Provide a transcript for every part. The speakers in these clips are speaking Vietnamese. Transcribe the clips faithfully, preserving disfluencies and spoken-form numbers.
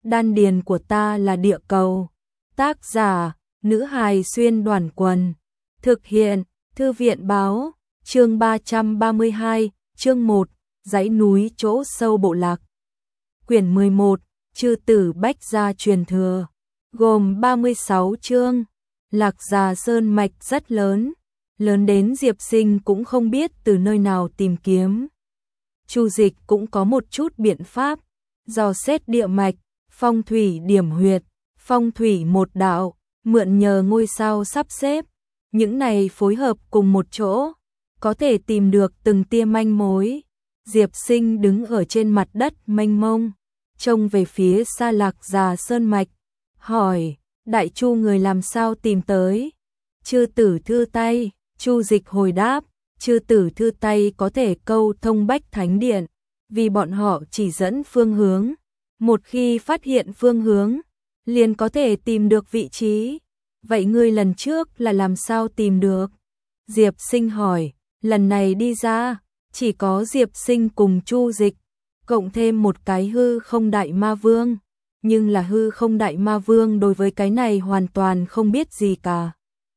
Đan điền của ta là địa cầu. Tác giả, nữ hài xuyên đoàn quần. Thực hiện, thư viện báo, chương ba trăm ba mươi hai, chương một, dãy núi chỗ sâu bộ lạc. Quyển mười một, Chư tử Bách gia truyền thừa, gồm ba mươi sáu chương. Lạc Già sơn mạch rất lớn, lớn đến Diệp Sinh cũng không biết từ nơi nào tìm kiếm. Chu Dịch cũng có một chút biện pháp, dò xét địa mạch, phong thủy điểm huyệt, phong thủy một đạo, mượn nhờ ngôi sao sắp xếp, những này phối hợp cùng một chỗ, có thể tìm được từng tia manh mối. Diệp Sinh đứng ở trên mặt đất mênh mông, trông về phía xa Lạc Già sơn mạch, hỏi: Đại Chu người làm sao tìm tới? Chư tử thư tay. Chu Dịch hồi đáp: Chư tử thư tay có thể câu thông Bách Thánh Điện, vì bọn họ chỉ dẫn phương hướng. Một khi phát hiện phương hướng, liền có thể tìm được vị trí. Vậy ngươi lần trước là làm sao tìm được? Diệp Sinh hỏi. Lần này đi ra, chỉ có Diệp Sinh cùng Chu Dịch, cộng thêm một cái hư không đại ma vương. Nhưng là hư không đại ma vương đối với cái này hoàn toàn không biết gì cả.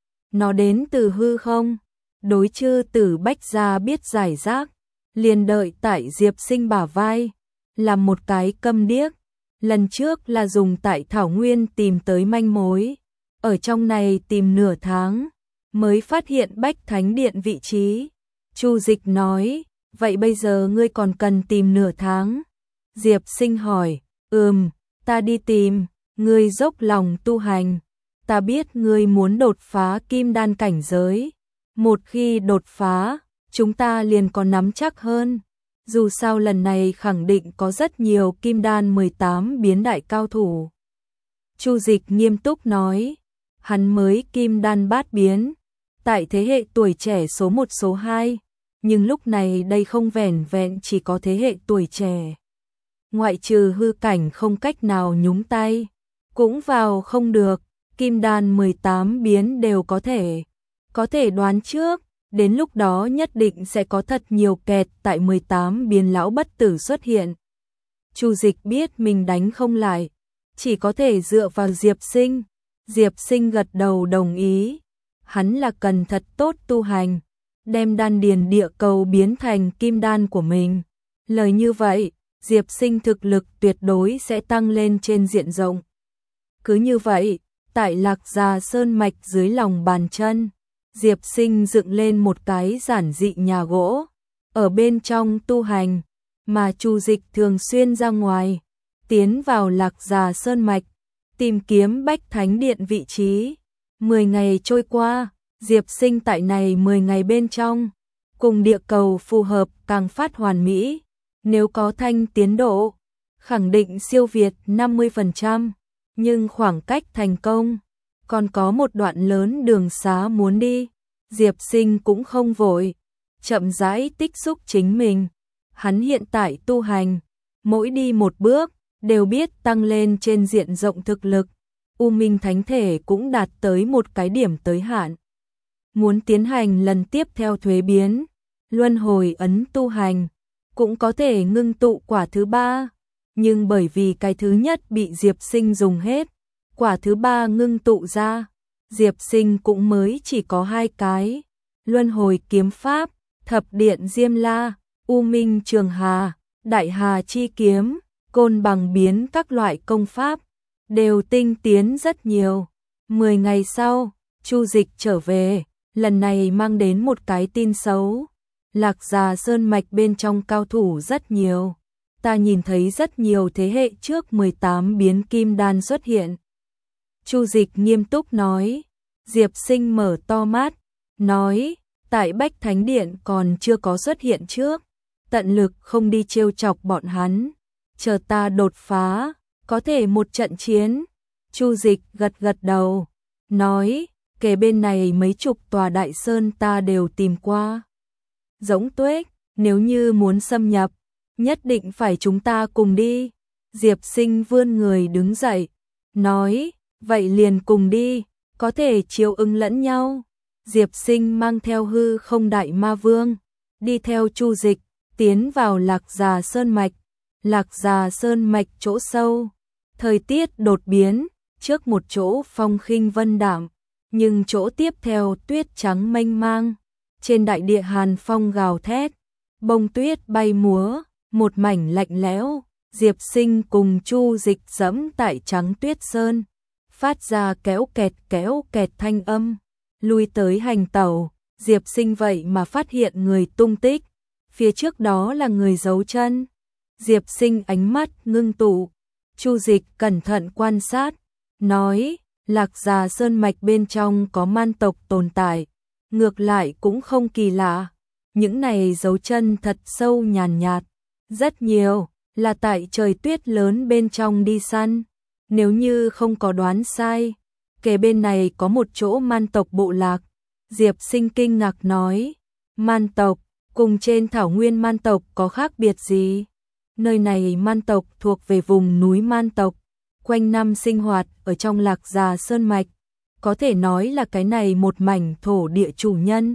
Nó đến từ hư không, đối chư tử Bách gia biết giải rác, liền đợi tại Diệp Sinh bả vai, làm một cái câm điếc. Lần trước là dùng tại Thảo Nguyên tìm tới manh mối, ở trong này tìm nửa tháng, mới phát hiện Bách Thánh Điện vị trí. Chu Dịch nói, vậy bây giờ ngươi còn cần tìm nửa tháng? Diệp Sinh hỏi, ừm, ta đi tìm, ngươi dốc lòng tu hành. Ta biết ngươi muốn đột phá kim đan cảnh giới. Một khi đột phá, chúng ta liền có nắm chắc hơn. Dù sao lần này khẳng định có rất nhiều kim đan mười tám biến đại cao thủ. Chu Dịch nghiêm túc nói, hắn mới kim đan bát biến, tại thế hệ tuổi trẻ số một số hai, nhưng lúc này đây không vẻn vẹn chỉ có thế hệ tuổi trẻ. Ngoại trừ hư cảnh không cách nào nhúng tay, cũng vào không được, kim đan mười tám biến đều có thể. Có thể đoán trước, đến lúc đó nhất định sẽ có thật nhiều kẹt tại mười tám biến lão bất tử xuất hiện. Chu Dịch biết mình đánh không lại, chỉ có thể dựa vào Diệp Sinh. Diệp Sinh gật đầu đồng ý. Hắn là cần thật tốt tu hành, đem đan điền địa cầu biến thành kim đan của mình. Lời như vậy, Diệp Sinh thực lực tuyệt đối sẽ tăng lên trên diện rộng. Cứ như vậy, tại Lạc Già sơn mạch dưới lòng bàn chân, Diệp Sinh dựng lên một cái giản dị nhà gỗ, ở bên trong tu hành, mà Chu Dịch thường xuyên ra ngoài, tiến vào Lạc Già sơn mạch, tìm kiếm Bách Thánh Điện vị trí. Mười ngày trôi qua, Diệp Sinh tại này mười ngày bên trong, cùng địa cầu phù hợp càng phát hoàn mỹ, nếu có thanh tiến độ, khẳng định siêu việt năm mươi phần trăm, nhưng khoảng cách thành công còn có một đoạn lớn đường xá muốn đi. Diệp Sinh cũng không vội, chậm rãi tích xúc chính mình. Hắn hiện tại tu hành, mỗi đi một bước, đều biết tăng lên trên diện rộng thực lực. U Minh Thánh Thể cũng đạt tới một cái điểm tới hạn. Muốn tiến hành lần tiếp theo thuế biến, luân hồi ấn tu hành, cũng có thể ngưng tụ quả thứ ba. Nhưng bởi vì cái thứ nhất bị Diệp Sinh dùng hết, quả thứ ba ngưng tụ ra, Diệp Sinh cũng mới chỉ có hai cái. Luân hồi kiếm pháp, thập điện Diêm La, U Minh Trường Hà, Đại Hà chi kiếm, côn bằng biến các loại công pháp, đều tinh tiến rất nhiều. Mười ngày sau, Chu Dịch trở về, lần này mang đến một cái tin xấu. Lạc Già sơn mạch bên trong cao thủ rất nhiều. Ta nhìn thấy rất nhiều thế hệ trước mười tám biến kim đan xuất hiện. Chu Dịch nghiêm túc nói. Diệp Sinh mở to mắt, nói, tại Bách Thánh Điện còn chưa có xuất hiện trước, tận lực không đi trêu chọc bọn hắn, chờ ta đột phá, có thể một trận chiến. Chu Dịch gật gật đầu, nói, kể bên này mấy chục tòa đại sơn ta đều tìm qua. Giống Tuếch, nếu như muốn xâm nhập, nhất định phải chúng ta cùng đi. Diệp Sinh vươn người đứng dậy, nói, vậy liền cùng đi, có thể chiếu ứng lẫn nhau. Diệp Sinh mang theo hư không đại ma vương, đi theo Chu Dịch, tiến vào Lạc Già sơn mạch. Lạc Già sơn mạch chỗ sâu, Thời tiết đột biến, trước một chỗ phong khinh vân đạm, nhưng chỗ tiếp theo tuyết trắng mênh mang, trên đại địa hàn phong gào thét, bông tuyết bay múa, một mảnh lạnh lẽo. Diệp Sinh cùng Chu Dịch dẫm tại trắng tuyết sơn, phát ra kéo kẹt kéo kẹt thanh âm, lui tới hành tẩu. Diệp Sinh vậy mà phát hiện người tung tích, phía trước đó là người giấu chân. Diệp Sinh ánh mắt ngưng tụ, Chu Dịch cẩn thận quan sát, nói, Lạc Già sơn mạch bên trong có man tộc tồn tại, ngược lại cũng không kỳ lạ, những này dấu chân thật sâu nhàn nhạt, rất nhiều là tại trời tuyết lớn bên trong đi săn. Nếu như không có đoán sai, kề bên này có một chỗ man tộc bộ lạc. Diệp Sinh kinh ngạc nói, man tộc, cùng trên thảo nguyên man tộc có khác biệt gì? Nơi này man tộc thuộc về vùng núi man tộc, quanh năm sinh hoạt ở trong Lạc Già sơn mạch, có thể nói là cái này một mảnh thổ địa chủ nhân.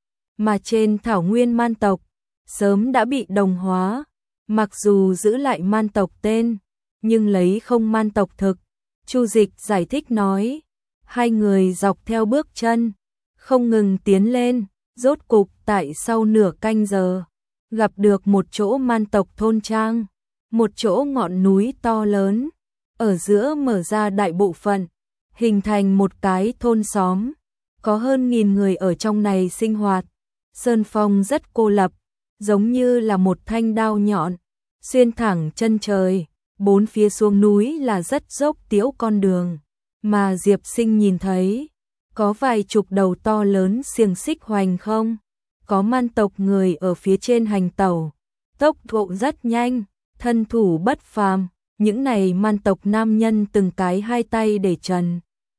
Mà trên thảo nguyên man tộc, sớm đã bị đồng hóa, mặc dù giữ lại man tộc tên, nhưng lấy không man tộc thực. Chu Dịch giải thích nói, hai người dọc theo bước chân, không ngừng tiến lên, rốt cục tại sau nửa canh giờ, gặp được một chỗ man tộc thôn trang, một chỗ ngọn núi to lớn, ở giữa mở ra đại bộ phận, hình thành một cái thôn xóm, có hơn nghìn người ở trong này sinh hoạt. Sơn phong rất cô lập, giống như là một thanh đao nhọn, xuyên thẳng chân trời, bốn phía xuống núi là rất dốc tiếu con đường, mà Diệp Sinh nhìn thấy, có vài chục đầu to lớn xiềng xích hoành không, có man tộc người ở phía trên hành tẩu, tốc độ rất nhanh, thân thủ bất phàm, những này man tộc nam nhân từng cái hai tay để trần.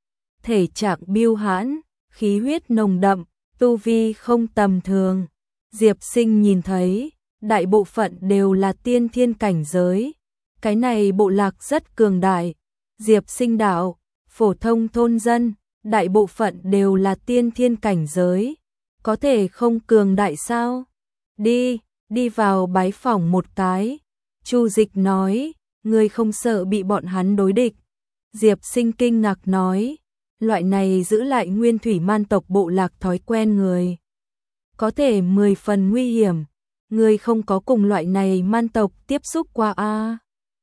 Thể trạng biêu hãn, khí huyết nồng đậm, tu vi không tầm thường. Diệp Sinh nhìn thấy, đại bộ phận đều là tiên thiên cảnh giới. Cái này bộ lạc rất cường đại. Diệp Sinh đạo, phổ thông thôn dân, đại bộ phận đều là tiên thiên cảnh giới. Có thể không cường đại sao? Đi, đi vào bái phỏng một cái. Chu Dịch nói, ngươi không sợ bị bọn hắn đối địch. Diệp Sinh kinh ngạc nói, loại này giữ lại nguyên thủy man tộc bộ lạc thói quen người, có thể mười phần nguy hiểm. Ngươi không có cùng loại này man tộc tiếp xúc qua a? À?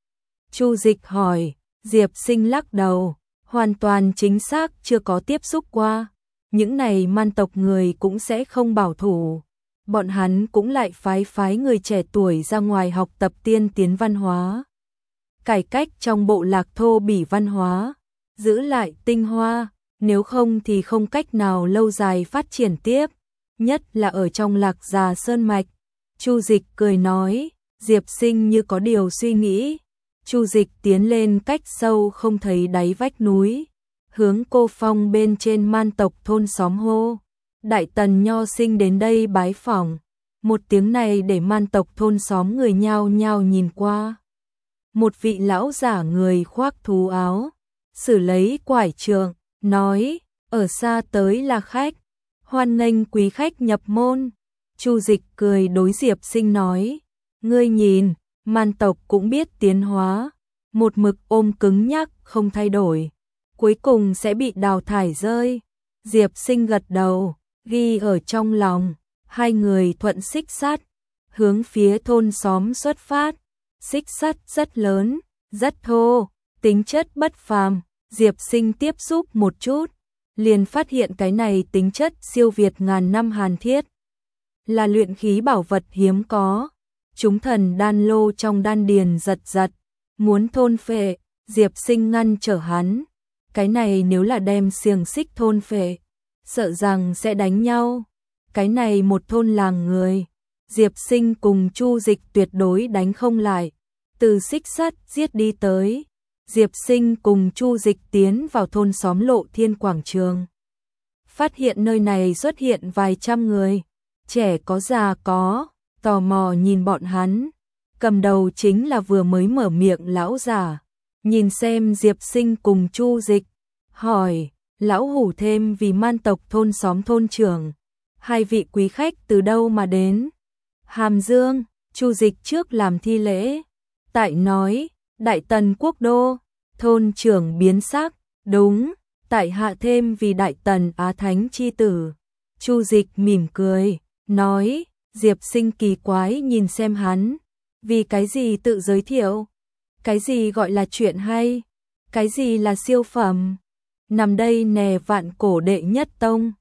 Chu Dịch hỏi. Diệp Sinh lắc đầu, hoàn toàn chính xác chưa có tiếp xúc qua. Những này man tộc người cũng sẽ không bảo thủ, bọn hắn cũng lại phái phái người trẻ tuổi ra ngoài học tập tiên tiến văn hóa, cải cách trong bộ lạc thô bỉ văn hóa, giữ lại tinh hoa, nếu không thì không cách nào lâu dài phát triển tiếp, nhất là ở trong Lạc Già sơn mạch. Chu Dịch cười nói. Diệp Sinh như có điều suy nghĩ. Chu Dịch tiến lên cách sâu không thấy đáy vách núi, hướng Cô Phong bên trên man tộc thôn xóm hô, Đại Tần Nho Sinh đến đây bái phỏng. Một tiếng này để man tộc thôn xóm người nhao nhao nhìn qua. Một vị lão giả người khoác thú áo, sử lấy quải trượng, nói, ở xa tới là khách, hoan nghênh quý khách nhập môn. Chu Dịch cười đối Diệp Sinh nói, ngươi nhìn, man tộc cũng biết tiến hóa, một mực ôm cứng nhắc không thay đổi, cuối cùng sẽ bị đào thải rơi. Diệp Sinh gật đầu, ghi ở trong lòng. Hai người thuận xích sắt, hướng phía thôn xóm xuất phát. Xích sắt rất lớn, rất thô, tính chất bất phàm. Diệp Sinh tiếp xúc một chút, liền phát hiện cái này tính chất siêu việt ngàn năm hàn thiết, là luyện khí bảo vật hiếm có. Chúng thần đan lô trong đan điền giật giật, muốn thôn phệ. Diệp Sinh ngăn trở hắn, cái này nếu là đem xiềng xích thôn phệ, sợ rằng sẽ đánh nhau. Cái này một thôn làng người, Diệp Sinh cùng Chu Dịch tuyệt đối đánh không lại. Từ xích sắt giết đi tới, Diệp Sinh cùng Chu Dịch tiến vào thôn xóm Lộ Thiên quảng trường. Phát hiện nơi này xuất hiện vài trăm người, trẻ có già có, tò mò nhìn bọn hắn. Cầm đầu chính là vừa mới mở miệng lão giả, nhìn xem Diệp Sinh cùng Chu Dịch, hỏi, lão hủ thêm vì man tộc thôn xóm thôn trưởng, hai vị quý khách từ đâu mà đến? Hàm Dương. Chu Dịch trước làm thi lễ, tại nói, Đại Tần quốc đô, Thôn trưởng biến sắc, đúng, tại hạ thêm vì Đại Tần Á Thánh chi tử. Chu Dịch mỉm cười, nói, Diệp Sinh kỳ quái nhìn xem hắn, vì cái gì tự giới thiệu, cái gì gọi là chuyện hay, cái gì là siêu phẩm, nằm đây nè vạn cổ đệ nhất tông.